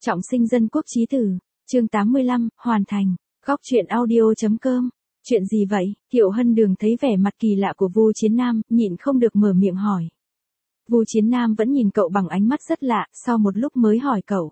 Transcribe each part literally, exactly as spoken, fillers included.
Trọng sinh dân quốc chí tử, chương tám mươi lăm, hoàn thành. Góc truyện audio.com. Chuyện gì vậy? Thiệu Hân Đường thấy vẻ mặt kỳ lạ của Vu Chiến Nam, nhịn không được mở miệng hỏi. Vu Chiến Nam vẫn nhìn cậu bằng ánh mắt rất lạ, sau một lúc mới hỏi cậu.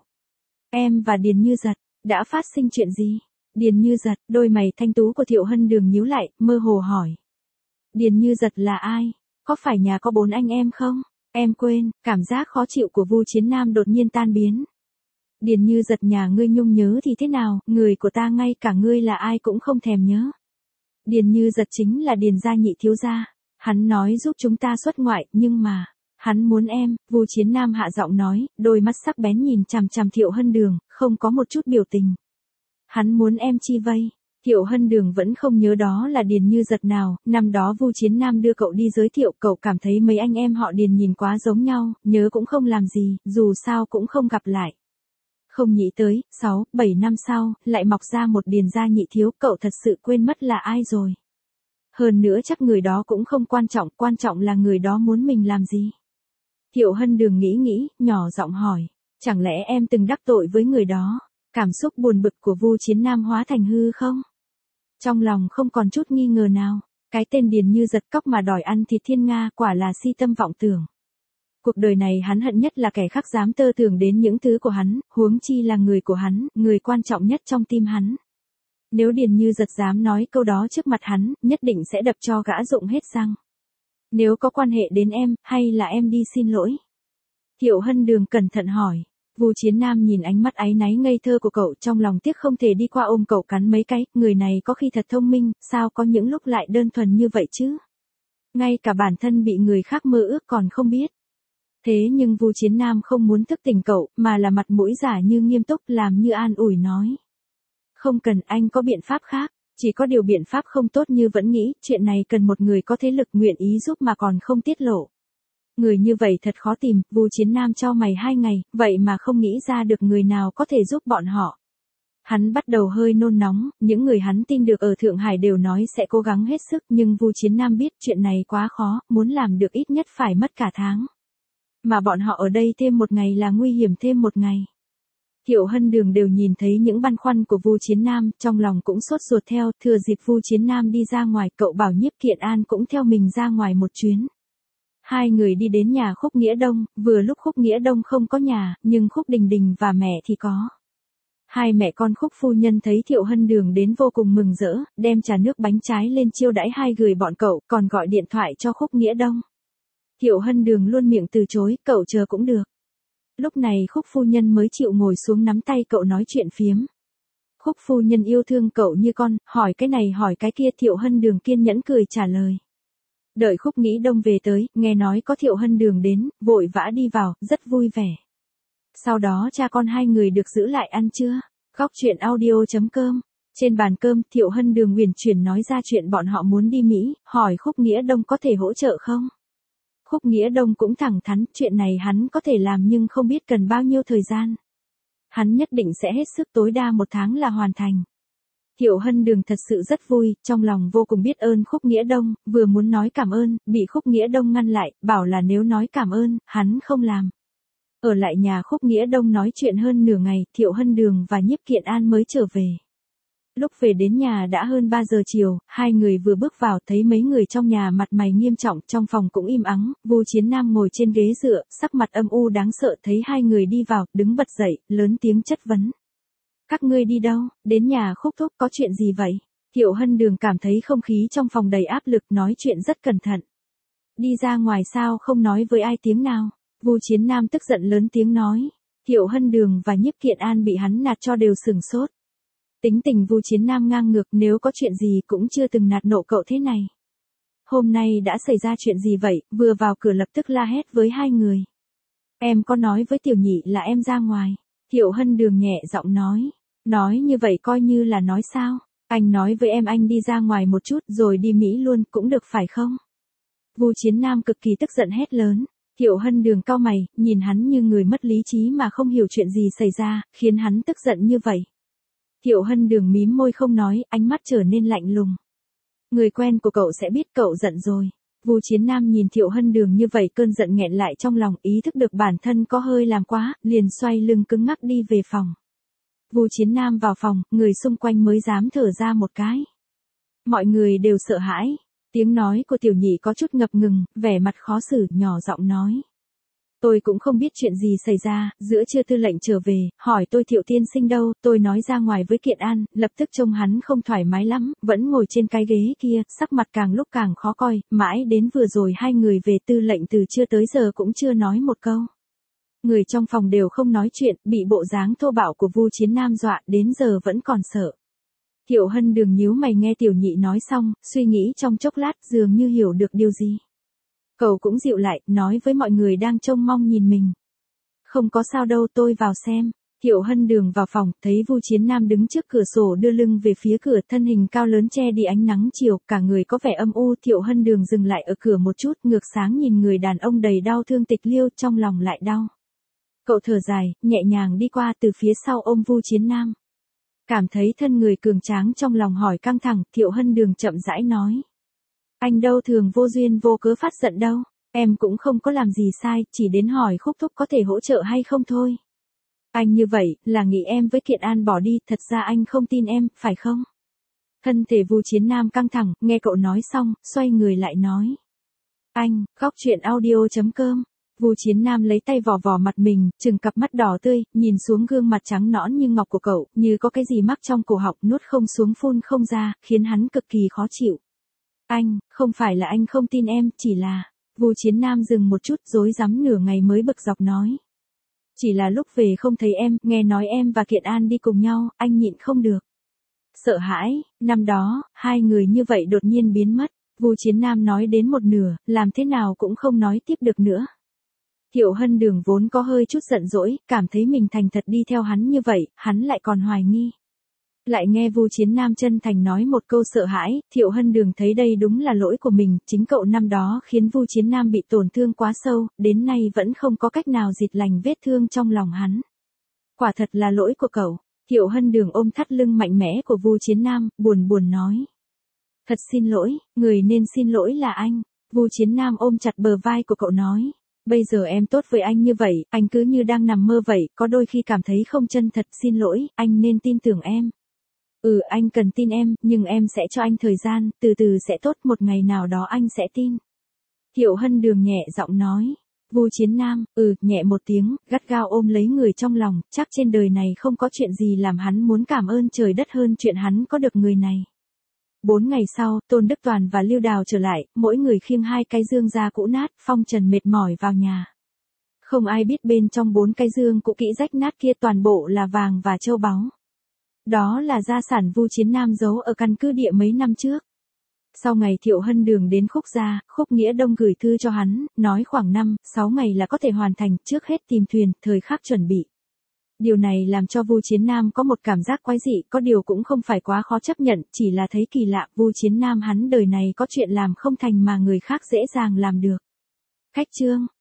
Em và Điền Như Giật, đã phát sinh chuyện gì? Điền Như Giật, đôi mày thanh tú của Thiệu Hân Đường nhíu lại, mơ hồ hỏi. Điền Như Giật là ai? Có phải nhà có bốn anh em không? Em quên, cảm giác khó chịu của Vu Chiến Nam đột nhiên tan biến. Điền Như Giật nhà ngươi nhung nhớ thì thế nào, người của ta ngay cả ngươi là ai cũng không thèm nhớ. Điền Như Giật chính là Điền gia nhị thiếu gia, hắn nói giúp chúng ta xuất ngoại, nhưng mà, hắn muốn em, Vu Chiến Nam hạ giọng nói, đôi mắt sắc bén nhìn chằm chằm Thiệu Hân Đường, không có một chút biểu tình. Hắn muốn em chi vây? Thiệu Hân Đường vẫn không nhớ đó là Điền Như Giật nào, năm đó Vu Chiến Nam đưa cậu đi giới thiệu, cậu cảm thấy mấy anh em họ Điền nhìn quá giống nhau, nhớ cũng không làm gì, dù sao cũng không gặp lại. Không nghĩ tới, sáu, bảy năm sau, lại mọc ra một Điền gia nhị thiếu, cậu thật sự quên mất là ai rồi. Hơn nữa chắc người đó cũng không quan trọng, quan trọng là người đó muốn mình làm gì. Thiệu Hân Đường nghĩ nghĩ, nhỏ giọng hỏi, chẳng lẽ em từng đắc tội với người đó? Cảm xúc buồn bực của Vu Chiến Nam hóa thành hư không? Trong lòng không còn chút nghi ngờ nào, cái tên Điền Như Giật cóc mà đòi ăn thịt thiên nga quả là si tâm vọng tưởng. Cuộc đời này hắn hận nhất là kẻ khác dám tơ tưởng đến những thứ của hắn, huống chi là người của hắn, người quan trọng nhất trong tim hắn. Nếu Điền Như Giật dám nói câu đó trước mặt hắn, nhất định sẽ đập cho gã rụng hết răng. Nếu có quan hệ đến em, hay là em đi xin lỗi? Thiệu Hân Đường cẩn thận hỏi. Vu Chiến Nam nhìn ánh mắt áy náy ngây thơ của cậu, trong lòng tiếc không thể đi qua ôm cậu cắn mấy cái, người này có khi thật thông minh, sao có những lúc lại đơn thuần như vậy chứ? Ngay cả bản thân bị người khác mơ ước còn không biết. Thế nhưng Vu Chiến Nam không muốn thức tỉnh cậu, mà là mặt mũi giả như nghiêm túc, làm như an ủi nói. Không cần, anh có biện pháp khác, chỉ có điều biện pháp không tốt như vẫn nghĩ, chuyện này cần một người có thế lực nguyện ý giúp mà còn không tiết lộ. Người như vậy thật khó tìm, Vu Chiến Nam cho mày hai ngày, vậy mà không nghĩ ra được người nào có thể giúp bọn họ. Hắn bắt đầu hơi nôn nóng, những người hắn tin được ở Thượng Hải đều nói sẽ cố gắng hết sức, nhưng Vu Chiến Nam biết chuyện này quá khó, muốn làm được ít nhất phải mất cả tháng. Mà bọn họ ở đây thêm một ngày là nguy hiểm thêm một ngày. Thiệu Hân Đường đều nhìn thấy những băn khoăn của Vu Chiến Nam, trong lòng cũng sốt ruột theo, thừa dịp Vu Chiến Nam đi ra ngoài, cậu bảo Nhiếp Kiện An cũng theo mình ra ngoài một chuyến. Hai người đi đến nhà Khúc Nghĩa Đông, vừa lúc Khúc Nghĩa Đông không có nhà, nhưng Khúc Đình Đình và mẹ thì có. Hai mẹ con Khúc phu nhân thấy Thiệu Hân Đường đến vô cùng mừng rỡ, đem trà nước bánh trái lên chiêu đãi hai người bọn cậu, còn gọi điện thoại cho Khúc Nghĩa Đông. Thiệu Hân Đường luôn miệng từ chối, cậu chờ cũng được. Lúc này Khúc phu nhân mới chịu ngồi xuống nắm tay cậu nói chuyện phiếm. Khúc phu nhân yêu thương cậu như con, hỏi cái này hỏi cái kia, Thiệu Hân Đường kiên nhẫn cười trả lời. Đợi Khúc Nghĩa Đông về tới, nghe nói có Thiệu Hân Đường đến, vội vã đi vào, rất vui vẻ. Sau đó cha con hai người được giữ lại ăn trưa. Góc truyện audio.com. Trên bàn cơm, Thiệu Hân Đường huyền chuyển nói ra chuyện bọn họ muốn đi Mỹ, hỏi Khúc Nghĩa Đông có thể hỗ trợ không? Khúc Nghĩa Đông cũng thẳng thắn, chuyện này hắn có thể làm nhưng không biết cần bao nhiêu thời gian. Hắn nhất định sẽ hết sức, tối đa một tháng là hoàn thành. Thiệu Hân Đường thật sự rất vui, trong lòng vô cùng biết ơn Khúc Nghĩa Đông, vừa muốn nói cảm ơn, bị Khúc Nghĩa Đông ngăn lại, bảo là nếu nói cảm ơn, hắn không làm. Ở lại nhà Khúc Nghĩa Đông nói chuyện hơn nửa ngày, Thiệu Hân Đường và Nhiếp Kiện An mới trở về. Lúc về đến nhà đã hơn ba giờ chiều, hai người vừa bước vào thấy mấy người trong nhà mặt mày nghiêm trọng, trong phòng cũng im ắng, Vu Chiến Nam ngồi trên ghế dựa, sắc mặt âm u đáng sợ, thấy hai người đi vào, đứng bật dậy, lớn tiếng chất vấn. Các ngươi đi đâu, đến nhà Khúc thúc có chuyện gì vậy? Thiệu Hân Đường cảm thấy không khí trong phòng đầy áp lực, nói chuyện rất cẩn thận. Đi ra ngoài sao không nói với ai tiếng nào? Vu Chiến Nam tức giận lớn tiếng nói. Thiệu Hân Đường và Nhiếp Kiện An bị hắn nạt cho đều sửng sốt. Tính tình Vu Chiến Nam ngang ngược, nếu có chuyện gì cũng chưa từng nạt nộ cậu thế này. Hôm nay đã xảy ra chuyện gì vậy, vừa vào cửa lập tức la hét với hai người. Em có nói với Tiểu Nhị là em ra ngoài. Thiệu Hân Đường nhẹ giọng nói. Nói như vậy coi như là nói sao? Anh nói với em anh đi ra ngoài một chút rồi đi Mỹ luôn cũng được phải không? Vu Chiến Nam cực kỳ tức giận hét lớn. Thiệu Hân Đường cau mày, nhìn hắn như người mất lý trí mà không hiểu chuyện gì xảy ra, khiến hắn tức giận như vậy. Thiệu Hân Đường mím môi không nói, ánh mắt trở nên lạnh lùng. Người quen của cậu sẽ biết cậu giận rồi. Vu Chiến Nam nhìn Thiệu Hân Đường như vậy cơn giận nghẹn lại trong lòng, ý thức được bản thân có hơi làm quá, liền xoay lưng cứng ngắc đi về phòng. Vu Chiến Nam vào phòng, người xung quanh mới dám thở ra một cái. Mọi người đều sợ hãi, tiếng nói của tiểu nhị có chút ngập ngừng, vẻ mặt khó xử, nhỏ giọng nói. Tôi cũng không biết chuyện gì xảy ra, giữa trưa tư lệnh trở về, hỏi tôi Thiệu tiên sinh đâu, tôi nói ra ngoài với Kiện An, lập tức trông hắn không thoải mái lắm, vẫn ngồi trên cái ghế kia, sắc mặt càng lúc càng khó coi, mãi đến vừa rồi hai người về tư lệnh từ trưa tới giờ cũng chưa nói một câu. Người trong phòng đều không nói chuyện, bị bộ dáng thô bạo của Vu Chiến Nam dọa, đến giờ vẫn còn sợ. Thiệu Hân Đường nhíu mày nghe tiểu nhị nói xong, suy nghĩ trong chốc lát dường như hiểu được điều gì. Cậu cũng dịu lại, nói với mọi người đang trông mong nhìn mình. Không có sao đâu, tôi vào xem. Thiệu Hân Đường vào phòng, thấy Vu Chiến Nam đứng trước cửa sổ đưa lưng về phía cửa, thân hình cao lớn che đi ánh nắng chiều, cả người có vẻ âm u. Thiệu Hân Đường dừng lại ở cửa một chút, ngược sáng nhìn người đàn ông đầy đau thương tịch liêu, trong lòng lại đau. Cậu thở dài, nhẹ nhàng đi qua từ phía sau ôm Vu Chiến Nam. Cảm thấy thân người cường tráng trong lòng hỏi căng thẳng, Thiệu Hân Đường chậm rãi nói. Anh đâu thường vô duyên vô cớ phát giận đâu, em cũng không có làm gì sai, chỉ đến hỏi Khúc Thúc có thể hỗ trợ hay không thôi. Anh như vậy, là nghĩ em với Kiện An bỏ đi, thật ra anh không tin em, phải không? Thân thể Vu Chiến Nam căng thẳng, nghe cậu nói xong, xoay người lại nói. Anh, góc chuyện audio chấm com. Vu Chiến Nam lấy tay vò vò mặt mình, trừng cặp mắt đỏ tươi, nhìn xuống gương mặt trắng nõn như ngọc của cậu, như có cái gì mắc trong cổ họng, nuốt không xuống phun không ra, khiến hắn cực kỳ khó chịu. Anh, không phải là anh không tin em, chỉ là... Vu Chiến Nam dừng một chút, rối rắm nửa ngày mới bực dọc nói. Chỉ là lúc về không thấy em, nghe nói em và Kiện An đi cùng nhau, anh nhịn không được. Sợ hãi, năm đó, hai người như vậy đột nhiên biến mất. Vu Chiến Nam nói đến một nửa, làm thế nào cũng không nói tiếp được nữa. Thiệu Hân Đường vốn có hơi chút giận dỗi, cảm thấy mình thành thật đi theo hắn như vậy, hắn lại còn hoài nghi. Lại nghe Vu Chiến Nam chân thành nói một câu sợ hãi, Thiệu Hân Đường thấy đây đúng là lỗi của mình, chính cậu năm đó khiến Vu Chiến Nam bị tổn thương quá sâu, đến nay vẫn không có cách nào dịt lành vết thương trong lòng hắn. Quả thật là lỗi của cậu. Thiệu Hân Đường ôm thắt lưng mạnh mẽ của Vu Chiến Nam, buồn buồn nói. Thật xin lỗi, người nên xin lỗi là anh. Vu Chiến Nam ôm chặt bờ vai của cậu nói. Bây giờ em tốt với anh như vậy, anh cứ như đang nằm mơ vậy, có đôi khi cảm thấy không chân thật, xin lỗi, anh nên tin tưởng em. Ừ, anh cần tin em, nhưng em sẽ cho anh thời gian, từ từ sẽ tốt, một ngày nào đó anh sẽ tin. Thiệu Hân Đường nhẹ giọng nói. Vu Chiến Nam, ừ, nhẹ một tiếng, gắt gao ôm lấy người trong lòng, chắc trên đời này không có chuyện gì làm hắn muốn cảm ơn trời đất hơn chuyện hắn có được người này. Bốn ngày sau, Tôn Đức Toàn và Lưu Đào trở lại, mỗi người khiêng hai cái dương da cũ nát, Phong Trần mệt mỏi vào nhà. Không ai biết bên trong bốn cái dương cũ kỹ rách nát kia toàn bộ là vàng và châu báu. Đó là gia sản Vu Chiến Nam giấu ở căn cứ địa mấy năm trước. Sau ngày Thiệu Hân Đường đến Khúc gia, Khúc Nghĩa Đông gửi thư cho hắn, nói khoảng năm, sáu ngày là có thể hoàn thành, trước hết tìm thuyền, thời khắc chuẩn bị. Điều này làm cho Vu Chiến Nam có một cảm giác quái dị, có điều cũng không phải quá khó chấp nhận, chỉ là thấy kỳ lạ, Vu Chiến Nam hắn đời này có chuyện làm không thành mà người khác dễ dàng làm được. Khách chương